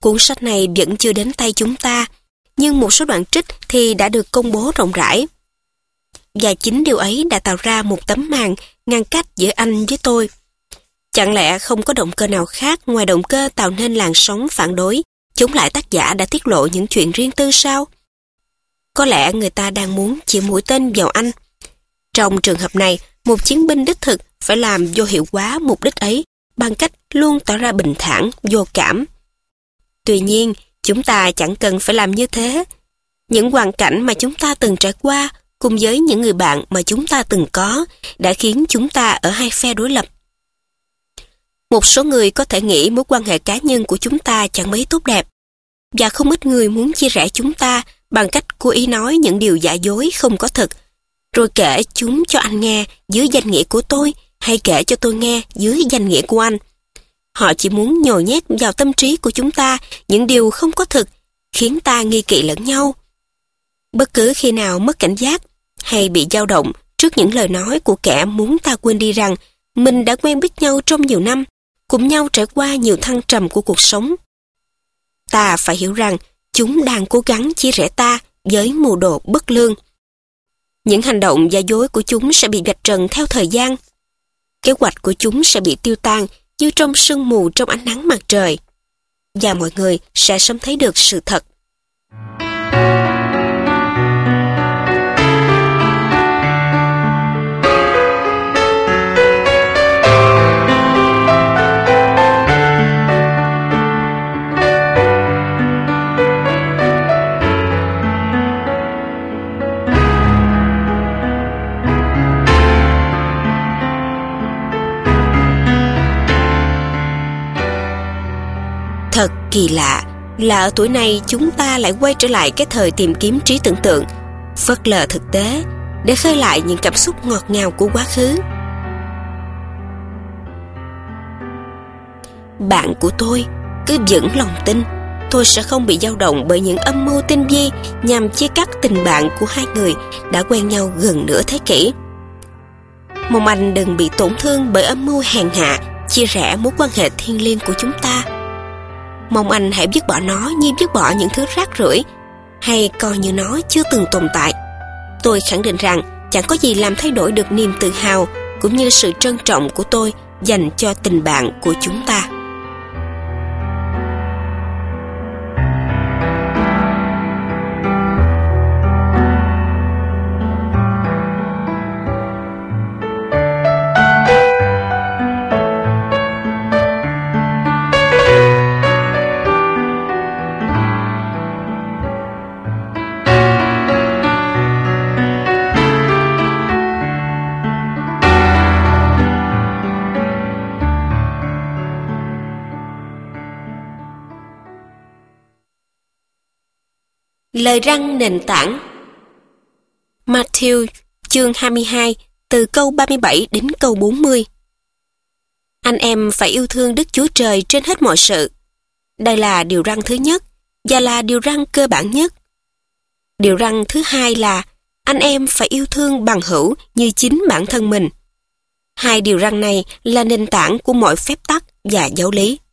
Cuốn sách này vẫn chưa đến tay chúng ta, nhưng một số đoạn trích thì đã được công bố rộng rãi. Và chính điều ấy đã tạo ra một tấm màn ngăn cách giữa anh với tôi. Chẳng lẽ không có động cơ nào khác ngoài động cơ tạo nên làn sóng phản đối, chống lại tác giả đã tiết lộ những chuyện riêng tư sao? Có lẽ người ta đang muốn chỉ mũi tên vào anh. Trong trường hợp này, một chiến binh đích thực phải làm vô hiệu hóa mục đích ấy bằng cách luôn tỏ ra bình thản, vô cảm. Tuy nhiên, chúng ta chẳng cần phải làm như thế. Những hoàn cảnh mà chúng ta từng trải qua cùng với những người bạn mà chúng ta từng có đã khiến chúng ta ở hai phe đối lập. Một số người có thể nghĩ mối quan hệ cá nhân của chúng ta chẳng mấy tốt đẹp, và không ít người muốn chia rẽ chúng ta bằng cách cố ý nói những điều giả dối không có thật, rồi kể chúng cho anh nghe dưới danh nghĩa của tôi hay kể cho tôi nghe dưới danh nghĩa của anh. Họ chỉ muốn nhồi nhét vào tâm trí của chúng ta những điều không có thực, khiến ta nghi kỵ lẫn nhau. Bất cứ khi nào mất cảnh giác hay bị dao động trước những lời nói của kẻ muốn ta quên đi rằng mình đã quen biết nhau trong nhiều năm, cùng nhau trải qua nhiều thăng trầm của cuộc sống, ta phải hiểu rằng chúng đang cố gắng chia rẽ ta với mưu đồ bất lương. Những hành động giả dối của chúng sẽ bị vạch trần theo thời gian. Kế hoạch của chúng sẽ bị tiêu tan như trong sương mù trong ánh nắng mặt trời. Và mọi người sẽ sớm thấy được sự thật. Thật kỳ lạ là ở tuổi này chúng ta lại quay trở lại cái thời tìm kiếm trí tưởng tượng, phớt lờ thực tế để khơi lại những cảm xúc ngọt ngào của quá khứ. Bạn của tôi cứ vững lòng tin tôi sẽ không bị dao động bởi những âm mưu tinh vi nhằm chia cắt tình bạn của hai người đã quen nhau gần nửa thế kỷ. Mong anh đừng bị tổn thương bởi âm mưu hèn hạ chia rẽ mối quan hệ thiêng liêng của chúng ta. Mong anh hãy vứt bỏ nó như vứt bỏ những thứ rác rưởi, hay coi như nó chưa từng tồn tại. Tôi khẳng định rằng chẳng có gì làm thay đổi được niềm tự hào cũng như sự trân trọng của tôi dành cho tình bạn của chúng ta. Lời răn nền tảng. Matthew chương 22 từ câu 37 đến câu 40. Anh em phải yêu thương Đức Chúa Trời trên hết mọi sự. Đây là điều răn thứ nhất và là điều răn cơ bản nhất. Điều răn thứ hai là anh em phải yêu thương bằng hữu như chính bản thân mình. Hai điều răn này là nền tảng của mọi phép tắc và giáo lý.